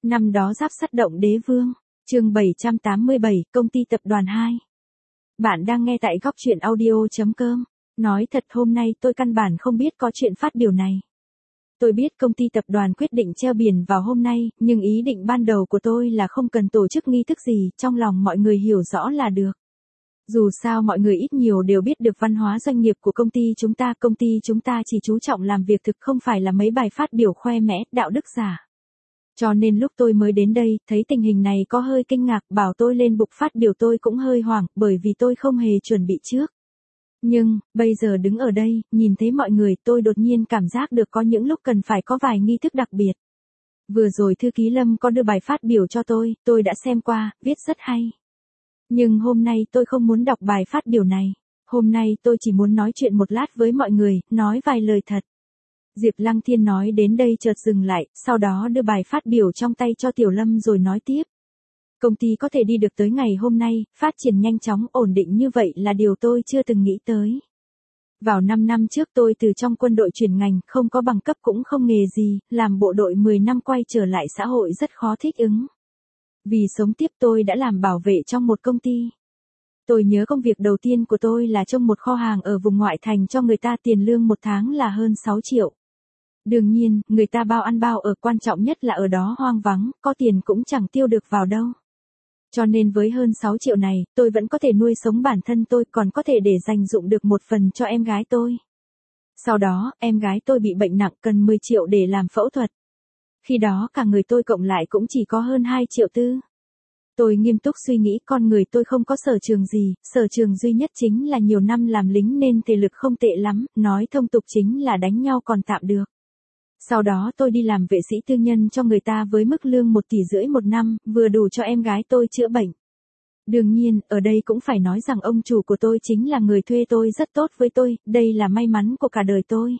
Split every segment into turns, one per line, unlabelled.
Năm đó Giáp Sắt động Đế Vương, chương 787, công ty tập đoàn 2. Bạn đang nghe tại góc truyện audio.com. Nói thật hôm nay tôi căn bản không biết có chuyện phát biểu này. Tôi biết công ty tập đoàn quyết định treo biển vào hôm nay, nhưng ý định ban đầu của tôi là không cần tổ chức nghi thức gì, trong lòng mọi người hiểu rõ là được. Dù sao mọi người ít nhiều đều biết được văn hóa doanh nghiệp của công ty chúng ta chỉ chú trọng làm việc thực không phải là mấy bài phát biểu khoe mẽ, đạo đức giả. Cho nên lúc tôi mới đến đây, thấy tình hình này có hơi kinh ngạc, bảo tôi lên bục phát biểu tôi cũng hơi hoảng, bởi vì tôi không hề chuẩn bị trước. Nhưng, bây giờ đứng ở đây, nhìn thấy mọi người, tôi đột nhiên cảm giác được có những lúc cần phải có vài nghi thức đặc biệt. Vừa rồi thư ký Lâm có đưa bài phát biểu cho tôi đã xem qua, viết rất hay. Nhưng hôm nay tôi không muốn đọc bài phát biểu này. Hôm nay tôi chỉ muốn nói chuyện một lát với mọi người, nói vài lời thật. Diệp Lăng Thiên nói đến đây chợt dừng lại, sau đó đưa bài phát biểu trong tay cho Tiểu Lâm rồi nói tiếp. Công ty có thể đi được tới ngày hôm nay, phát triển nhanh chóng, ổn định như vậy là điều tôi chưa từng nghĩ tới. Vào 5 năm trước tôi từ trong quân đội chuyển ngành, không có bằng cấp cũng không nghề gì, làm bộ đội 10 năm quay trở lại xã hội rất khó thích ứng. Vì sống tiếp tôi đã làm bảo vệ trong một công ty. Tôi nhớ công việc đầu tiên của tôi là trông một kho hàng ở vùng ngoại thành cho người ta, tiền lương một tháng là hơn 6 triệu. Đương nhiên, người ta bao ăn bao ở, quan trọng nhất là ở đó hoang vắng, có tiền cũng chẳng tiêu được vào đâu. Cho nên với hơn 6 triệu này, tôi vẫn có thể nuôi sống bản thân tôi, còn có thể để dành dụm được một phần cho em gái tôi. Sau đó, em gái tôi bị bệnh nặng, cần 10 triệu để làm phẫu thuật. Khi đó cả người tôi cộng lại cũng chỉ có hơn 2 triệu tư. Tôi nghiêm túc suy nghĩ, con người tôi không có sở trường gì, sở trường duy nhất chính là nhiều năm làm lính nên thể lực không tệ lắm, nói thông tục chính là đánh nhau còn tạm được. Sau đó tôi đi làm vệ sĩ tư nhân cho người ta với mức lương 1,5 tỷ một năm, vừa đủ cho em gái tôi chữa bệnh. Đương nhiên, ở đây cũng phải nói rằng ông chủ của tôi chính là người thuê tôi rất tốt với tôi, đây là may mắn của cả đời tôi.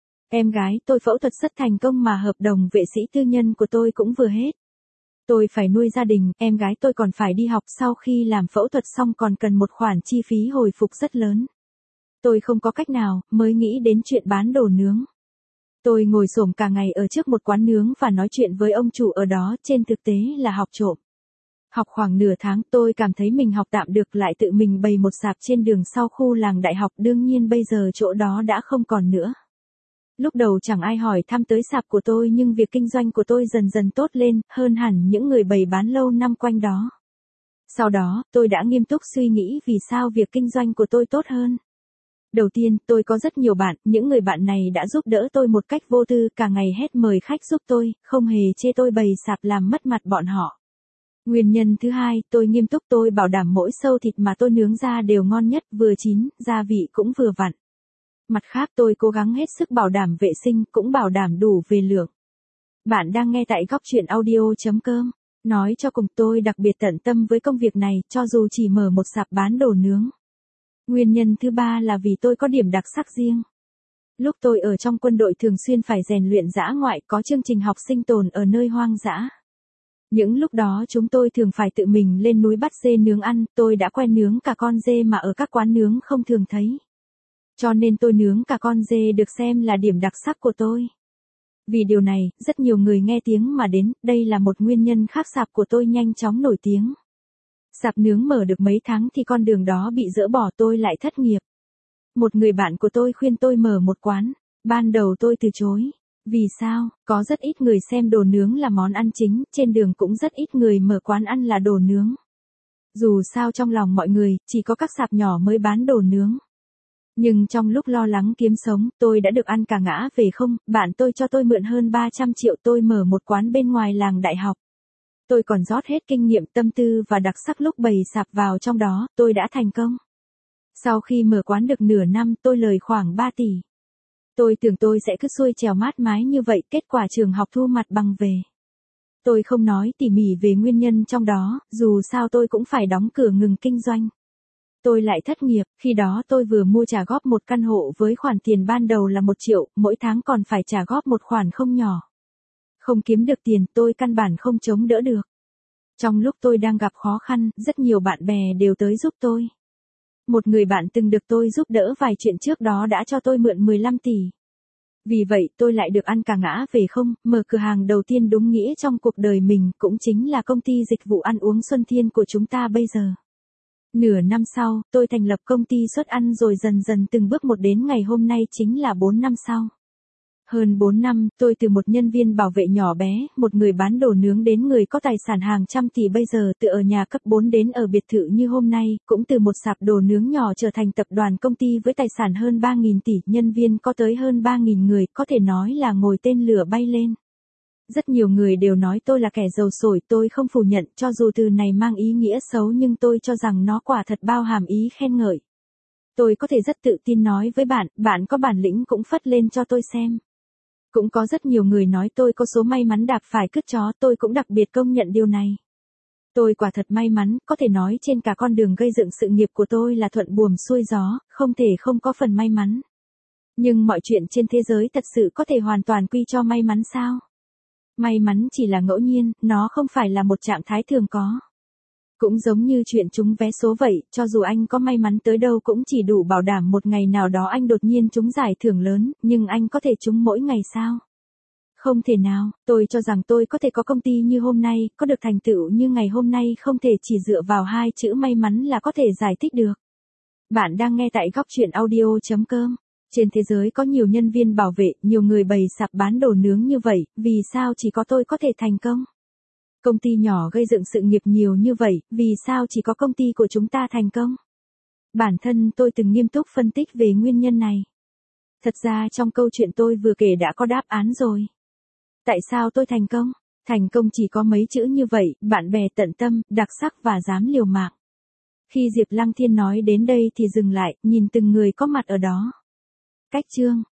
Em gái tôi phẫu thuật rất thành công mà hợp đồng vệ sĩ tư nhân của tôi cũng vừa hết. Tôi phải nuôi gia đình, em gái tôi còn phải đi học, sau khi làm phẫu thuật xong còn cần một khoản chi phí hồi phục rất lớn. Tôi không có cách nào, mới nghĩ đến chuyện bán đồ nướng. Tôi ngồi xổm cả ngày ở trước một quán nướng và nói chuyện với ông chủ ở đó, trên thực tế là học trộm. Học khoảng nửa tháng tôi cảm thấy mình học tạm được, lại tự mình bày một sạp trên đường sau khu làng đại học, đương nhiên bây giờ chỗ đó đã không còn nữa. Lúc đầu chẳng ai hỏi thăm tới sạp của tôi nhưng việc kinh doanh của tôi dần dần tốt lên, hơn hẳn những người bày bán lâu năm quanh đó. Sau đó, tôi đã nghiêm túc suy nghĩ vì sao việc kinh doanh của tôi tốt hơn. Đầu tiên, tôi có rất nhiều bạn, những người bạn này đã giúp đỡ tôi một cách vô tư, cả ngày hét mời khách giúp tôi, không hề chê tôi bày sạp làm mất mặt bọn họ. Nguyên nhân thứ hai, tôi nghiêm túc, tôi bảo đảm mỗi xâu thịt mà tôi nướng ra đều ngon nhất, vừa chín, gia vị cũng vừa vặn. Mặt khác tôi cố gắng hết sức bảo đảm vệ sinh, cũng bảo đảm đủ về lượng. Bạn đang nghe tại góc truyện audio.com. Nói cho cùng, tôi đặc biệt tận tâm với công việc này, cho dù chỉ mở một sạp bán đồ nướng. Nguyên nhân thứ ba là vì tôi có điểm đặc sắc riêng. Lúc tôi ở trong quân đội thường xuyên phải rèn luyện dã ngoại, có chương trình học sinh tồn ở nơi hoang dã. Những lúc đó chúng tôi thường phải tự mình lên núi bắt dê nướng ăn, tôi đã quen nướng cả con dê mà ở các quán nướng không thường thấy. Cho nên tôi nướng cả con dê được xem là điểm đặc sắc của tôi. Vì điều này, rất nhiều người nghe tiếng mà đến, đây là một nguyên nhân khác sạp của tôi nhanh chóng nổi tiếng. Sạp nướng mở được mấy tháng thì con đường đó bị dỡ bỏ, tôi lại thất nghiệp. Một người bạn của tôi khuyên tôi mở một quán, ban đầu tôi từ chối. Vì sao? Có rất ít người xem đồ nướng là món ăn chính, trên đường cũng rất ít người mở quán ăn là đồ nướng. Dù sao trong lòng mọi người, chỉ có các sạp nhỏ mới bán đồ nướng. Nhưng trong lúc lo lắng kiếm sống, tôi đã được ăn cả ngã về không, bạn tôi cho tôi mượn hơn 300 triệu, tôi mở một quán bên ngoài làng đại học. Tôi còn rót hết kinh nghiệm, tâm tư và đặc sắc lúc bày sạp vào trong đó, tôi đã thành công. Sau khi mở quán được nửa năm, tôi lời khoảng 3 tỷ. Tôi tưởng tôi sẽ cứ xuôi trèo mát mái như vậy, kết quả trường học thu mặt bằng về. Tôi không nói tỉ mỉ về nguyên nhân trong đó, dù sao tôi cũng phải đóng cửa ngừng kinh doanh. Tôi lại thất nghiệp, khi đó tôi vừa mua trả góp một căn hộ với khoản tiền ban đầu là 1 triệu, mỗi tháng còn phải trả góp một khoản không nhỏ. Không kiếm được tiền, tôi căn bản không chống đỡ được. Trong lúc tôi đang gặp khó khăn, rất nhiều bạn bè đều tới giúp tôi. Một người bạn từng được tôi giúp đỡ vài chuyện trước đó đã cho tôi mượn 15 tỷ. Vì vậy tôi lại được ăn cả ngã về không, mở cửa hàng đầu tiên đúng nghĩa trong cuộc đời mình cũng chính là công ty dịch vụ ăn uống Xuân Thiên của chúng ta bây giờ. Nửa năm sau, tôi thành lập công ty xuất ăn rồi dần dần từng bước một đến ngày hôm nay chính là 4 năm sau. Hơn 4 năm, tôi từ một nhân viên bảo vệ nhỏ bé, một người bán đồ nướng đến người có tài sản hàng trăm tỷ bây giờ, từ ở nhà cấp 4 đến ở biệt thự như hôm nay, cũng từ một sạp đồ nướng nhỏ trở thành tập đoàn công ty với tài sản hơn 3.000 tỷ, nhân viên có tới hơn 3.000 người, có thể nói là ngồi tên lửa bay lên. Rất nhiều người đều nói tôi là kẻ giàu sổi, tôi không phủ nhận, cho dù từ này mang ý nghĩa xấu nhưng tôi cho rằng nó quả thật bao hàm ý khen ngợi. Tôi có thể rất tự tin nói với bạn, bạn có bản lĩnh cũng phất lên cho tôi xem. Cũng có rất nhiều người nói tôi có số may mắn đạp phải cứt chó, tôi cũng đặc biệt công nhận điều này. Tôi quả thật may mắn, có thể nói trên cả con đường gây dựng sự nghiệp của tôi là thuận buồm xuôi gió, không thể không có phần may mắn. Nhưng mọi chuyện trên thế giới thật sự có thể hoàn toàn quy cho may mắn sao? May mắn chỉ là ngẫu nhiên, nó không phải là một trạng thái thường có. Cũng giống như chuyện trúng vé số vậy, cho dù anh có may mắn tới đâu cũng chỉ đủ bảo đảm một ngày nào đó anh đột nhiên trúng giải thưởng lớn, nhưng anh có thể trúng mỗi ngày sao? Không thể nào, tôi cho rằng tôi có thể có công ty như hôm nay, có được thành tựu như ngày hôm nay không thể chỉ dựa vào hai chữ may mắn là có thể giải thích được. Bạn đang nghe tại góc chuyện audio.com. Trên thế giới có nhiều nhân viên bảo vệ, nhiều người bày sạp bán đồ nướng như vậy, vì sao chỉ có tôi có thể thành công? Công ty nhỏ gây dựng sự nghiệp nhiều như vậy, vì sao chỉ có công ty của chúng ta thành công? Bản thân tôi từng nghiêm túc phân tích về nguyên nhân này. Thật ra trong câu chuyện tôi vừa kể đã có đáp án rồi. Tại sao tôi thành công? Thành công chỉ có mấy chữ như vậy, bạn bè tận tâm, đặc sắc và dám liều mạng. Khi Diệp Lăng Thiên nói đến đây thì dừng lại, nhìn từng người có mặt ở đó. Cách chương